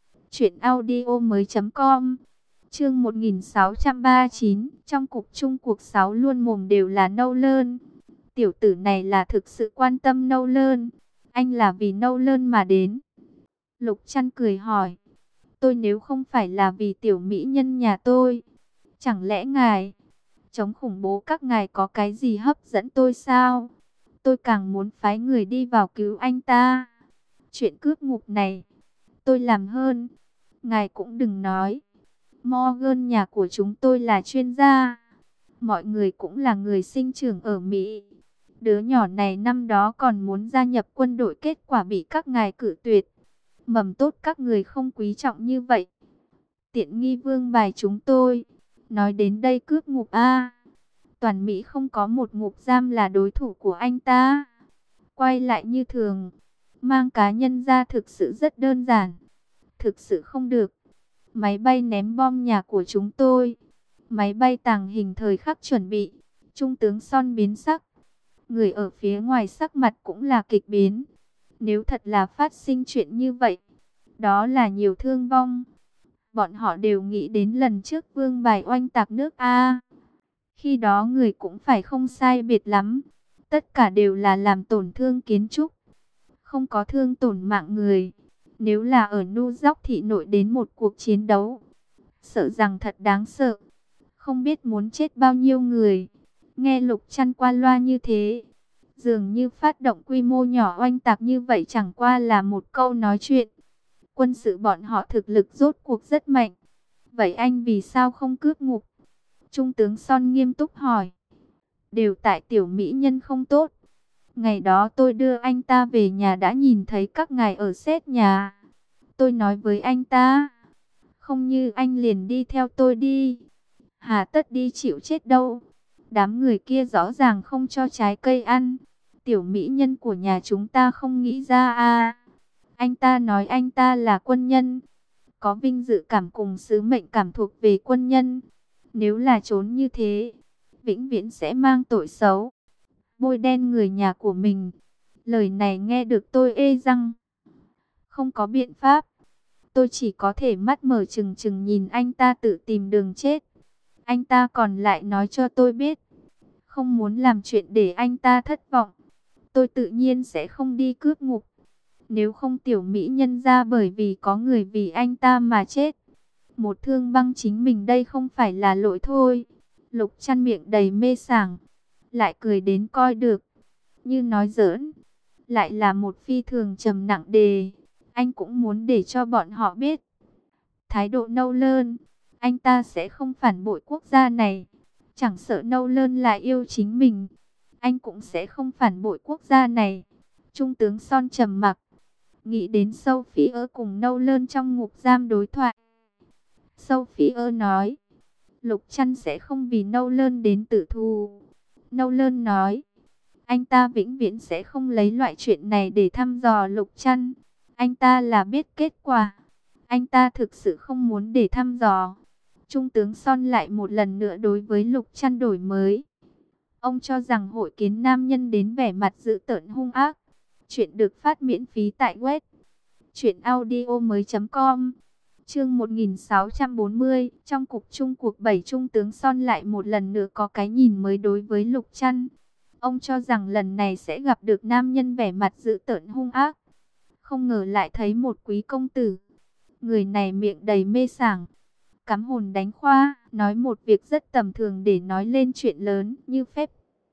truyệnaudiomoi.com. Chương 1639, trong cục chung cuộc 6 luôn mồm đều là nâu lơn. Tiểu tử này là thực sự quan tâm nâu lơn. Anh là vì nâu lơn mà đến. Lục Trăn cười hỏi, tôi nếu không phải là vì tiểu mỹ nhân nhà tôi, chẳng lẽ ngài chống khủng bố các ngài có cái gì hấp dẫn tôi sao? Tôi càng muốn phái người đi vào cứu anh ta. Chuyện cướp ngục này tôi làm hơn. Ngài cũng đừng nói. Morgan nhà của chúng tôi là chuyên gia. Mọi người cũng là người sinh trưởng ở Mỹ. Đứa nhỏ này năm đó còn muốn gia nhập quân đội, kết quả bị các ngài cự tuyệt. Mầm tốt các người không quý trọng như vậy. Tiện nghi vương bài chúng tôi. Nói đến đây cướp ngục A. Toàn Mỹ không có một ngục giam là đối thủ của anh ta. Quay lại như thường. Mang cá nhân ra thực sự rất đơn giản. Thực sự không được. Máy bay ném bom nhà của chúng tôi. Máy bay tàng hình thời khắc chuẩn bị. Trung tướng Son biến sắc. Người ở phía ngoài sắc mặt cũng là kịch biến. Nếu thật là phát sinh chuyện như vậy, đó là nhiều thương vong. Bọn họ đều nghĩ đến lần trước vương bài oanh tạc nước A. Khi đó người cũng phải không sai biệt lắm. Tất cả đều là làm tổn thương kiến trúc, không có thương tổn mạng người. Nếu là ở New York thị nội đến một cuộc chiến đấu, sợ rằng thật đáng sợ. Không biết muốn chết bao nhiêu người. Nghe Lục Trăn qua loa như thế, dường như phát động quy mô nhỏ oanh tạc như vậy chẳng qua là một câu nói chuyện. Quân sự bọn họ thực lực rốt cuộc rất mạnh. Vậy anh vì sao không cướp ngục? Trung tướng Son nghiêm túc hỏi. Đều tại tiểu mỹ nhân không tốt. Ngày đó tôi đưa anh ta về nhà đã nhìn thấy các ngài ở xét nhà. Tôi nói với anh ta, không như anh liền đi theo tôi đi. Hà tất đi chịu chết đâu. Đám người kia rõ ràng không cho trái cây ăn. Tiểu mỹ nhân của nhà chúng ta không nghĩ ra à. Anh ta nói anh ta là quân nhân, có vinh dự cảm cùng sứ mệnh cảm thuộc về quân nhân. Nếu là trốn như thế, vĩnh viễn sẽ mang tội xấu, bôi đen người nhà của mình. Lời này nghe được tôi ê răng. Không có biện pháp. Tôi chỉ có thể mắt mở trừng trừng nhìn anh ta tự tìm đường chết. Anh ta còn lại nói cho tôi biết, không muốn làm chuyện để anh ta thất vọng. Tôi tự nhiên sẽ không đi cướp ngục. Nếu không tiểu mỹ nhân ra bởi vì có người vì anh ta mà chết. Một thương băng chính mình đây không phải là lỗi thôi. Lục Trăn miệng đầy mê sảng, lại cười đến coi được. Như nói giỡn, lại là một phi thường trầm nặng đề. Anh cũng muốn để cho bọn họ biết. Thái độ nâu lơn, anh ta sẽ không phản bội quốc gia này. Chẳng sợ nâu lơn lại yêu chính mình, anh cũng sẽ không phản bội quốc gia này. Trung tướng Son trầm mặc, nghĩ đến Sophie cùng nâu lơn trong ngục giam đối thoại. Sophie nói, Lục Trăn sẽ không vì nâu lơn đến tử thù. Nâu lơn nói, anh ta vĩnh viễn sẽ không lấy loại chuyện này để thăm dò Lục Trăn. Anh ta là biết kết quả. Anh ta thực sự không muốn để thăm dò. Trung tướng Son lại một lần nữa đối với Lục Trăn đổi mới. Ông cho rằng hội kiến nam nhân đến vẻ mặt dữ tợn hung ác. Chuyện được phát miễn phí tại web truyệnaudiomoi.com. Chương 1640, trong cuộc chung cuộc 7, Trung tướng Son lại một lần nữa có cái nhìn mới đối với Lục Trăn. Ông cho rằng lần này sẽ gặp được nam nhân vẻ mặt dữ tợn hung ác. Không ngờ lại thấy một quý công tử. Người này miệng đầy mê sảng, cắm hồn đánh khoa, nói một việc rất tầm thường để nói lên chuyện lớn như phép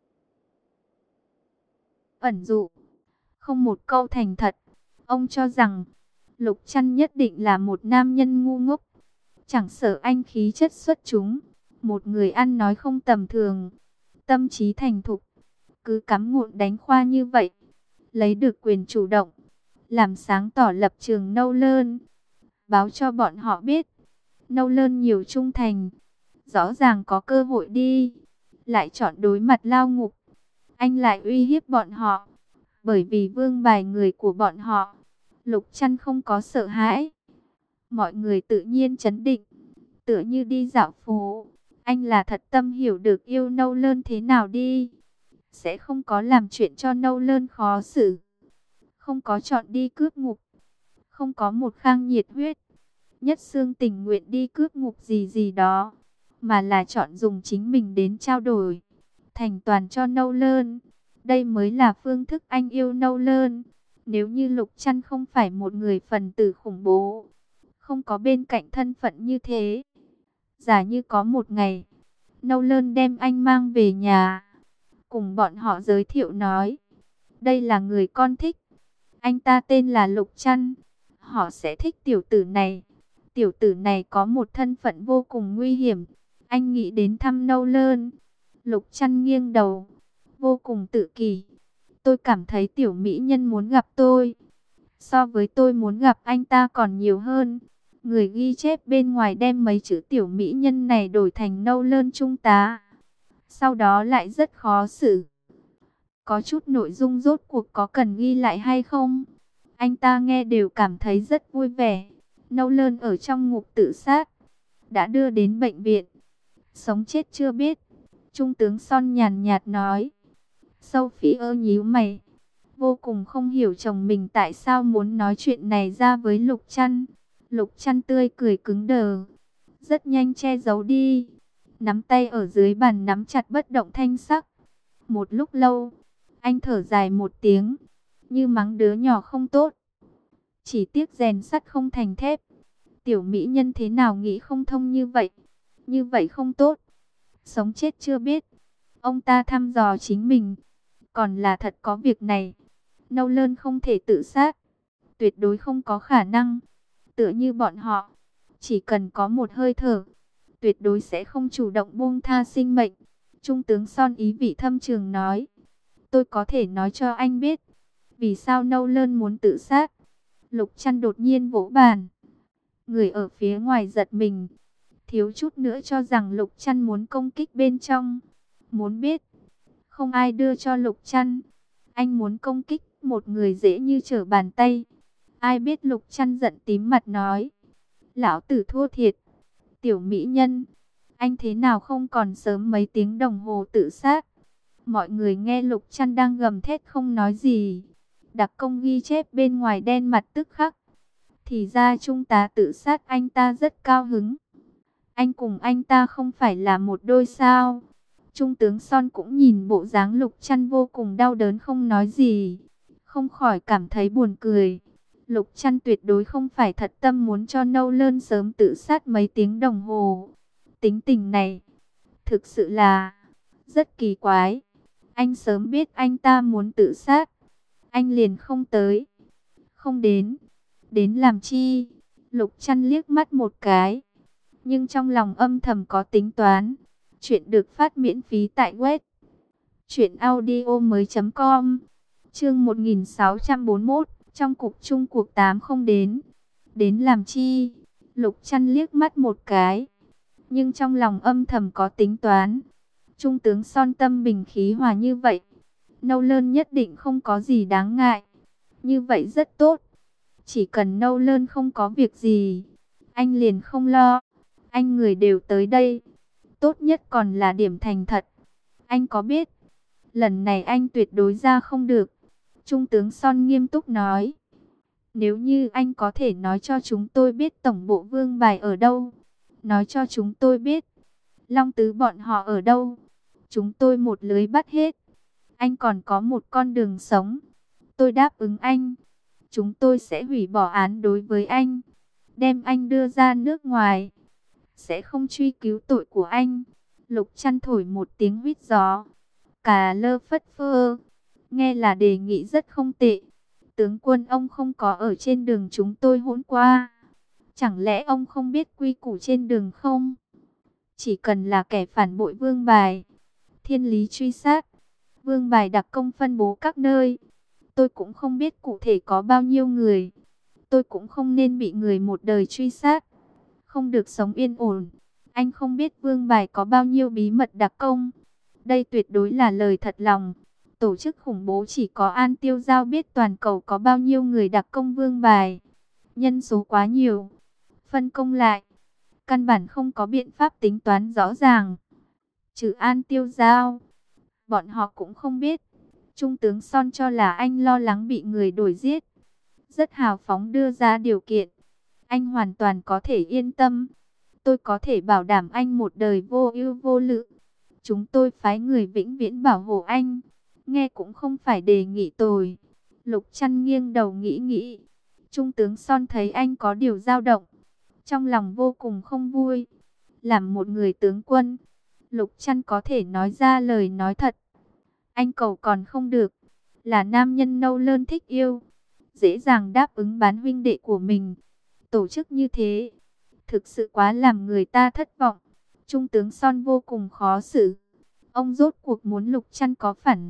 ẩn dụ. Không một câu thành thật. Ông cho rằng Lục Trăn nhất định là một nam nhân ngu ngốc, chẳng sợ anh khí chất xuất chúng, một người ăn nói không tầm thường, tâm trí thành thục, cứ cắm ngụn đánh khoa như vậy, lấy được quyền chủ động, làm sáng tỏ lập trường Nâu Lơn, báo cho bọn họ biết Nâu Lơn nhiều trung thành, rõ ràng có cơ hội đi, lại chọn đối mặt lao ngục. Anh lại uy hiếp bọn họ, bởi vì vương bài người của bọn họ. Lục Trăn không có sợ hãi, mọi người tự nhiên trấn định, tựa như đi dạo phố. Anh là thật tâm hiểu được yêu Nâu Lơn thế nào đi, sẽ không có làm chuyện cho Nâu Lơn khó xử, không có chọn đi cướp ngục, không có một khang nhiệt huyết, nhất xương tình nguyện đi cướp ngục gì gì đó, mà là chọn dùng chính mình đến trao đổi, thành toàn cho Nâu Lơn. Đây mới là phương thức anh yêu Nâu Lơn. Nếu như Lục Trăn không phải một người phần tử khủng bố, không có bên cạnh thân phận như thế, giả như có một ngày Nâu Lơn đem anh mang về nhà, cùng bọn họ giới thiệu nói, đây là người con thích, anh ta tên là Lục Trăn, họ sẽ thích tiểu tử này. Tiểu tử này có một thân phận vô cùng nguy hiểm. Anh nghĩ đến thăm Nâu Lơn. Lục Trăn nghiêng đầu, vô cùng tự kỷ. Tôi cảm thấy tiểu mỹ nhân muốn gặp tôi, so với tôi muốn gặp anh ta còn nhiều hơn. Người ghi chép bên ngoài đem mấy chữ tiểu mỹ nhân này đổi thành Nâu Lơn trung tá, sau đó lại rất khó xử. Có chút nội dung rốt cuộc có cần ghi lại hay không? Anh ta nghe đều cảm thấy rất vui vẻ. Nâu Lơn ở trong ngục tự sát, đã đưa đến bệnh viện, sống chết chưa biết. Trung tướng Son nhàn nhạt nói. Sophie nhíu mày, vô cùng không hiểu chồng mình tại sao muốn nói chuyện này ra với Lục Trăn. Lục Trăn tươi cười cứng đờ, rất nhanh che giấu đi, nắm tay ở dưới bàn nắm chặt bất động thanh sắc. Một lúc lâu, anh thở dài một tiếng, như mắng đứa nhỏ không tốt. Chỉ tiếc rèn sắt không thành thép. Tiểu mỹ nhân thế nào nghĩ không thông như vậy? Như vậy không tốt. Sống chết chưa biết. Ông ta thăm dò chính mình. Còn là thật có việc này. Nâu Lơn không thể tự sát. Tuyệt đối không có khả năng. Tựa như bọn họ, chỉ cần có một hơi thở, tuyệt đối sẽ không chủ động buông tha sinh mệnh. Trung tướng Son ý vị thâm trường nói. Tôi có thể nói cho anh biết vì sao Nâu Lơn muốn tự sát. Lục Trăn đột nhiên vỗ bàn. Người ở phía ngoài giật mình, thiếu chút nữa cho rằng Lục Trăn muốn công kích bên trong. Muốn biết, không ai đưa cho Lục Trăn. Anh muốn công kích một người dễ như trở bàn tay. Ai biết Lục Trăn giận tím mặt nói. Lão tử thua thiệt. Tiểu mỹ nhân, anh thế nào không còn sớm mấy tiếng đồng hồ tự sát. Mọi người nghe Lục Trăn đang gầm thét không nói gì. Đặc công ghi chép bên ngoài đen mặt tức khắc. Thì ra trung tá tự sát anh ta rất cao hứng. Anh cùng anh ta không phải là một đôi sao? Trung tướng Son cũng nhìn bộ dáng Lục Trăn vô cùng đau đớn không nói gì, không khỏi cảm thấy buồn cười. Lục Trăn tuyệt đối không phải thật tâm muốn cho Nâu Lơn sớm tự sát mấy tiếng đồng hồ. Tính tình này thực sự là rất kỳ quái. Anh sớm biết anh ta muốn tự sát, anh liền không tới, không đến. Đến làm chi? Lục Trăn liếc mắt một cái, nhưng trong lòng âm thầm có tính toán. Chuyện được phát miễn phí tại web truyệnaudiomoi.com. Chương 1641, trong cuộc chung cuộc 8 không đến. Đến làm chi? Lục Trăn liếc mắt một cái, nhưng trong lòng âm thầm có tính toán. Trung tướng Son tâm bình khí hòa như vậy, Nâu Lơn nhất định không có gì đáng ngại. Như vậy rất tốt. Chỉ cần Nâu Lơn không có việc gì, anh liền không lo. Anh người đều tới đây, tốt nhất còn là điểm thành thật. Anh có biết, lần này anh tuyệt đối ra không được. Trung tướng Son nghiêm túc nói. Nếu như anh có thể nói cho chúng tôi biết tổng bộ Vương Bài ở đâu, nói cho chúng tôi biết Long Tứ bọn họ ở đâu, chúng tôi một lưới bắt hết. Anh còn có một con đường sống. Tôi đáp ứng anh. Chúng tôi sẽ hủy bỏ án đối với anh, đem anh đưa ra nước ngoài, sẽ không truy cứu tội của anh. Lục Trăn thổi một tiếng huýt gió. Cà lơ phất phơ. Nghe là đề nghị rất không tệ. Tướng quân, ông không có ở trên đường chúng tôi hỗn qua. Chẳng lẽ ông không biết quy củ trên đường không? Chỉ cần là kẻ phản bội Vương Bài, thiên lý truy sát. Vương Bài đặc công phân bố các nơi. Tôi cũng không biết cụ thể có bao nhiêu người. Tôi cũng không nên bị người một đời truy sát, không được sống yên ổn. Anh không biết Vương Bài có bao nhiêu bí mật đặc công. Đây tuyệt đối là lời thật lòng. Tổ chức khủng bố chỉ có An Tiêu Giao biết toàn cầu có bao nhiêu người đặc công Vương Bài. Nhân số quá nhiều, phân công lại, căn bản không có biện pháp tính toán rõ ràng. Trừ An Tiêu Giao, bọn họ cũng không biết. Trung tướng Son cho là anh lo lắng bị người đuổi giết, rất hào phóng đưa ra điều kiện. Anh hoàn toàn có thể yên tâm. Tôi có thể bảo đảm anh một đời vô ưu vô lự. Chúng tôi phái người vĩnh viễn bảo hộ anh. Nghe cũng không phải đề nghị tồi. Lục Trăn nghiêng đầu nghĩ nghĩ. Trung tướng Son thấy anh có điều dao động, trong lòng vô cùng không vui. Làm một người tướng quân, Lục Trăn có thể nói ra lời nói thật. Anh cầu còn không được. Là nam nhân Nâu Lơn thích yêu, dễ dàng đáp ứng bán huynh đệ của mình. Tổ chức như thế, thực sự quá làm người ta thất vọng. Trung tướng Son vô cùng khó xử. Ông rốt cuộc muốn Lục Trăn có phản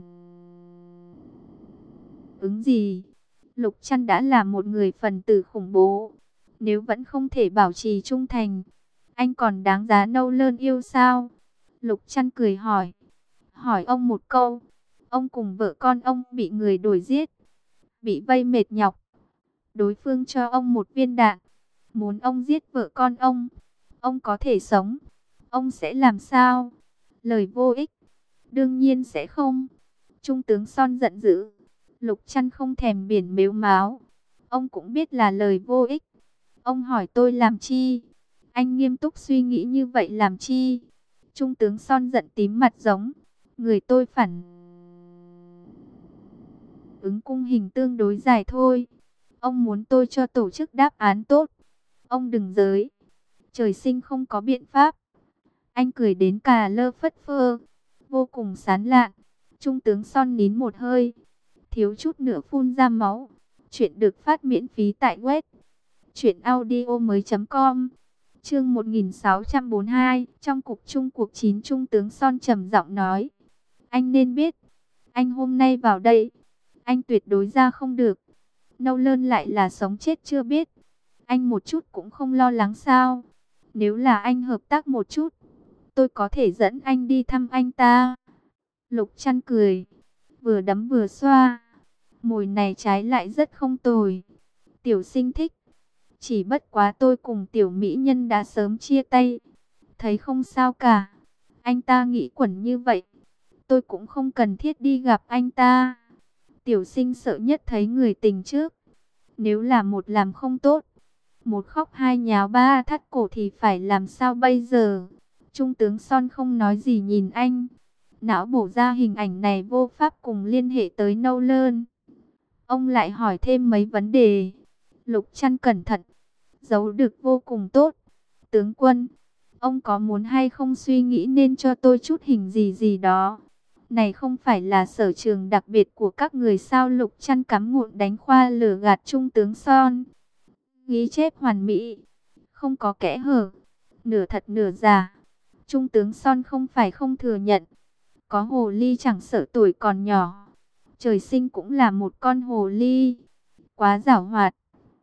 ứng gì? Lục Trăn đã là một người phần tử khủng bố. Nếu vẫn không thể bảo trì trung thành, anh còn đáng giá Nâu Lơn yêu sao? Lục Trăn cười hỏi. Hỏi ông một câu. Ông cùng vợ con ông bị người đuổi giết, bị vây mệt nhọc. Đối phương cho ông một viên đạn, muốn ông giết vợ con ông có thể sống. Ông sẽ làm sao? Lời vô ích. Đương nhiên sẽ không. Trung tướng Son giận dữ. Lục Trăn không thèm biển mếu máo. Ông cũng biết là lời vô ích. Ông hỏi tôi làm chi? Anh nghiêm túc suy nghĩ như vậy làm chi? Trung tướng Son giận tím mặt giống. Người tôi phản ứng cung hình tương đối dài thôi. Ông muốn tôi cho tổ chức đáp án tốt. Ông đừng giới. Trời sinh không có biện pháp. Anh cười đến cà lơ phất phơ, vô cùng sán lạn. Trung tướng Son nín một hơi, thiếu chút nữa phun ra máu. Chuyện được phát miễn phí tại web truyệnaudiomoi.com. Chương 1642, trong cục Trung cuộc 9, Trung tướng Son trầm giọng nói: anh nên biết, anh hôm nay vào đây, anh tuyệt đối ra không được. Nâu Lơn lại là sống chết chưa biết. Anh một chút cũng không lo lắng sao? Nếu là anh hợp tác một chút, tôi có thể dẫn anh đi thăm anh ta. Lục Trăn cười, vừa đấm vừa xoa. Mồi này trái lại rất không tồi. Tiểu Sinh thích. Chỉ bất quá tôi cùng tiểu mỹ nhân đã sớm chia tay. Thấy không sao cả. Anh ta nghĩ quẩn như vậy, tôi cũng không cần thiết đi gặp anh ta. Tiểu Sinh sợ nhất thấy người tình trước. Nếu là một làm không tốt, một khóc hai nháo ba thắt cổ thì phải làm sao bây giờ? Trung tướng Son không nói gì nhìn anh. Não bổ ra hình ảnh này vô pháp cùng liên hệ tới Nâu Lơn. Ông lại hỏi thêm mấy vấn đề. Lục Trăn cẩn thận, giấu được vô cùng tốt. Tướng quân, ông có muốn hay không suy nghĩ nên cho tôi chút hình gì gì đó? Này không phải là sở trường đặc biệt của các người sao? Lục Trăn cắm ngụn đánh khoa lửa gạt Trung tướng Son. Ghi chép hoàn mỹ, không có kẽ hở, nửa thật nửa giả. Trung tướng Son không phải không thừa nhận. Có hồ ly chẳng sợ tuổi còn nhỏ. Trời sinh cũng là một con hồ ly, quá giảo hoạt.